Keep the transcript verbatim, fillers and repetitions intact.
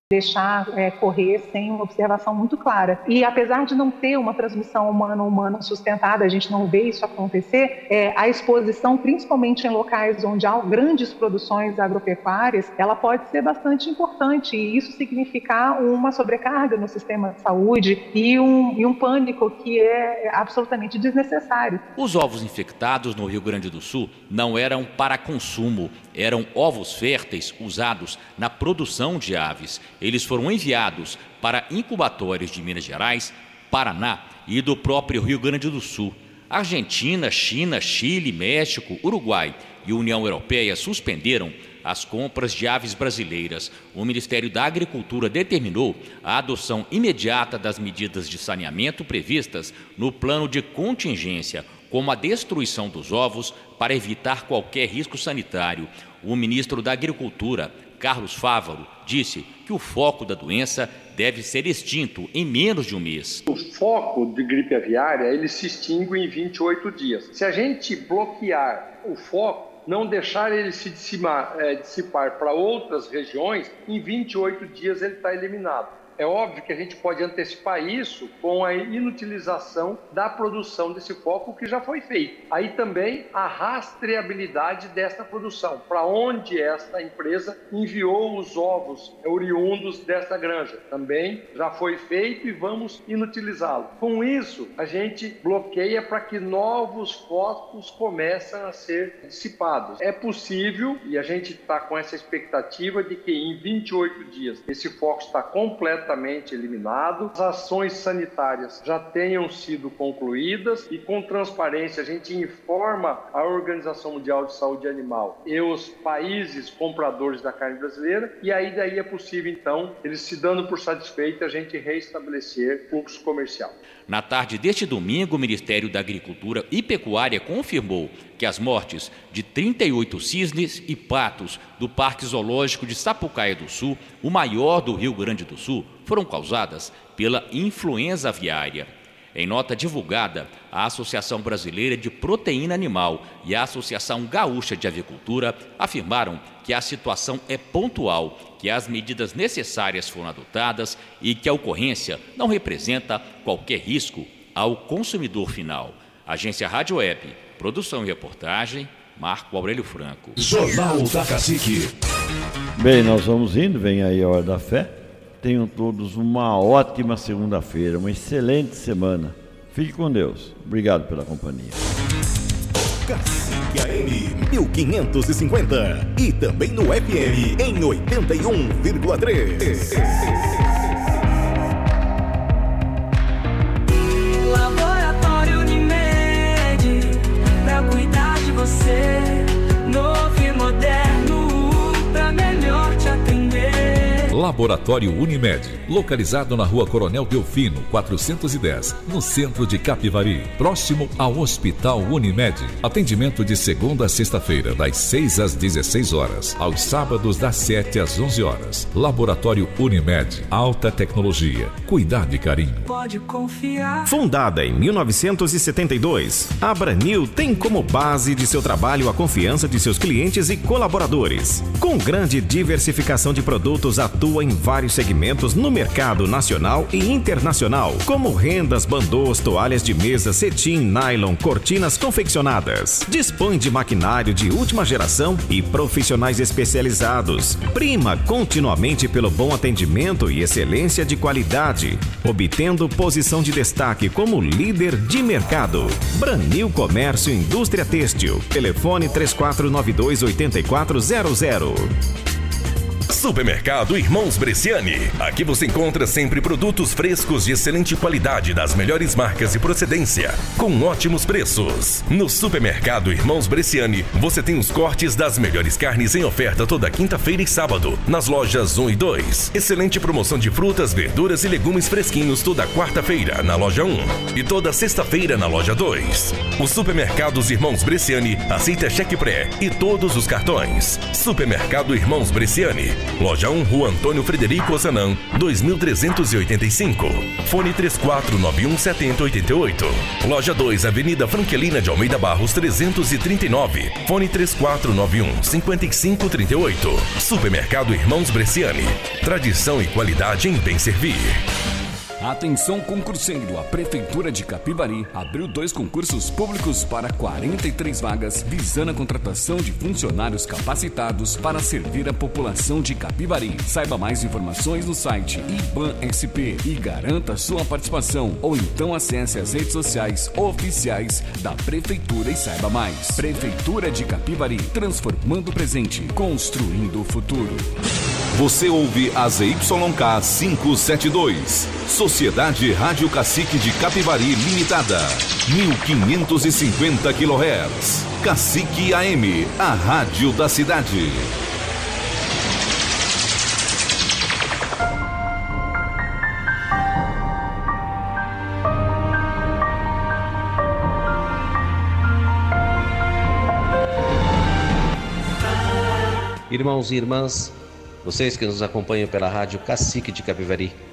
deixar é, correr sem uma observação muito clara. E apesar de não ter uma transmissão humana-humana sustentada, a gente não vê isso acontecer, é, a exposição, principalmente em locais onde há grandes produções agropecuárias, ela pode ser bastante importante, e isso significar uma sobrecarga no sistema de saúde e um, e um pânico que é absolutamente desnecessário. Os ovos infectados no Rio Grande do Sul não eram para consumo, eram ovos férteis usados na produção de aves. Eles foram enviados para incubatórios de Minas Gerais, Paraná e do próprio Rio Grande do Sul. Argentina, China, Chile, México, Uruguai e União Europeia suspenderam as compras de aves brasileiras. O Ministério da Agricultura determinou a adoção imediata das medidas de saneamento previstas no plano de contingência, como a destruição dos ovos para evitar qualquer risco sanitário. O ministro da Agricultura, Carlos Fávaro, disse que o foco da doença deve ser extinto em menos de um mês. O foco de gripe aviária, ele se extingue em vinte e oito dias. Se a gente bloquear o foco, não deixar ele se dissipar, é, dissipar para outras regiões, em vinte e oito dias ele está eliminado. É óbvio que a gente pode antecipar isso com a inutilização da produção desse foco que já foi feito. Aí também a rastreabilidade desta produção, para onde esta empresa enviou os ovos oriundos desta granja. Também já foi feito e vamos inutilizá-lo. Com isso, a gente bloqueia para que novos focos comecem a ser dissipados. É possível, e a gente está com essa expectativa de que em vinte e oito dias esse foco está completamente eliminado, as ações sanitárias já tenham sido concluídas e com transparência a gente informa a Organização Mundial de Saúde Animal e os países compradores da carne brasileira, e aí daí é possível então, eles se dando por satisfeito, a gente reestabelecer fluxo comercial. Na tarde deste domingo, o Ministério da Agricultura e Pecuária confirmou que as mortes de trinta e oito cisnes e patos do Parque Zoológico de Sapucaia do Sul, o maior do Rio Grande do Sul, foram causadas pela influenza aviária. Em nota divulgada, a Associação Brasileira de Proteína Animal e a Associação Gaúcha de Avicultura afirmaram que a situação é pontual, que as medidas necessárias foram adotadas e que a ocorrência não representa qualquer risco ao consumidor final. Agência Rádio Web, produção e reportagem, Marco Aurélio Franco. Jornal da Cacique. Bem, nós vamos indo, vem aí a Hora da Fé. Tenham todos uma ótima segunda-feira, uma excelente semana. Fique com Deus. Obrigado pela companhia. Cacique A M mil quinhentos e cinquenta e também no F M em oitenta e um vírgula três. Laboratório Unimed, pra cuidar de você, novo e moderno, pra melhor te atender. Laboratório Unimed, localizado na Rua Coronel Delfino, quatrocentos e dez, no centro de Capivari, próximo ao Hospital Unimed. Atendimento de segunda a sexta-feira, das seis às dezesseis horas, aos sábados das sete às onze horas. Laboratório Unimed, alta tecnologia, cuidado e carinho. Pode confiar. Fundada em mil novecentos e setenta e dois, a Branil tem como base de seu trabalho a confiança de seus clientes e colaboradores. Com grande diversificação de produtos, atua em vários segmentos no mercado nacional e internacional, como rendas, bandôs, toalhas de mesa, cetim, nylon, cortinas confeccionadas. Dispõe de maquinário de última geração e profissionais especializados. Prima continuamente pelo bom atendimento e excelência de qualidade, obtendo posição de destaque como líder de mercado. Branil Comércio Indústria Têxtil. Telefone três quatro nove dois, oito quatro zero zero. Supermercado Irmãos Bresciani. Aqui você encontra sempre produtos frescos de excelente qualidade das melhores marcas e procedência, com ótimos preços. No Supermercado Irmãos Bresciani, você tem os cortes das melhores carnes em oferta toda quinta-feira e sábado, nas lojas um e dois. Excelente promoção de frutas, verduras e legumes fresquinhos toda quarta-feira na loja um e toda sexta-feira na loja dois. Os Supermercados Irmãos Bresciani aceita cheque pré e todos os cartões. Supermercado Irmãos Bresciani. Loja um, Rua Antônio Frederico Ozanam, dois mil trezentos e oitenta e cinco. Fone três quatro nove um sete zero oito oito. Loja dois, Avenida Franquelina de Almeida Barros trezentos e trinta e nove. Fone três quatro nove um cinco cinco três oito. Supermercado Irmãos Bresciani. Tradição e qualidade em bem servir. Atenção concurseiro, a Prefeitura de Capivari abriu dois concursos públicos para quarenta e três vagas, visando a contratação de funcionários capacitados para servir a população de Capivari. Saiba mais informações no site IBAN S P e garanta sua participação, ou então acesse as redes sociais oficiais da Prefeitura e saiba mais. Prefeitura de Capivari, transformando o presente, construindo o futuro. Você ouve a Z Y K quinhentos e setenta e dois, Sociedade Rádio Cacique de Capivari Limitada, mil quinhentos e cinquenta quilohertz. Cacique A M, a rádio da cidade. Irmãos e irmãs, vocês que nos acompanham pela rádio Cacique de Capivari,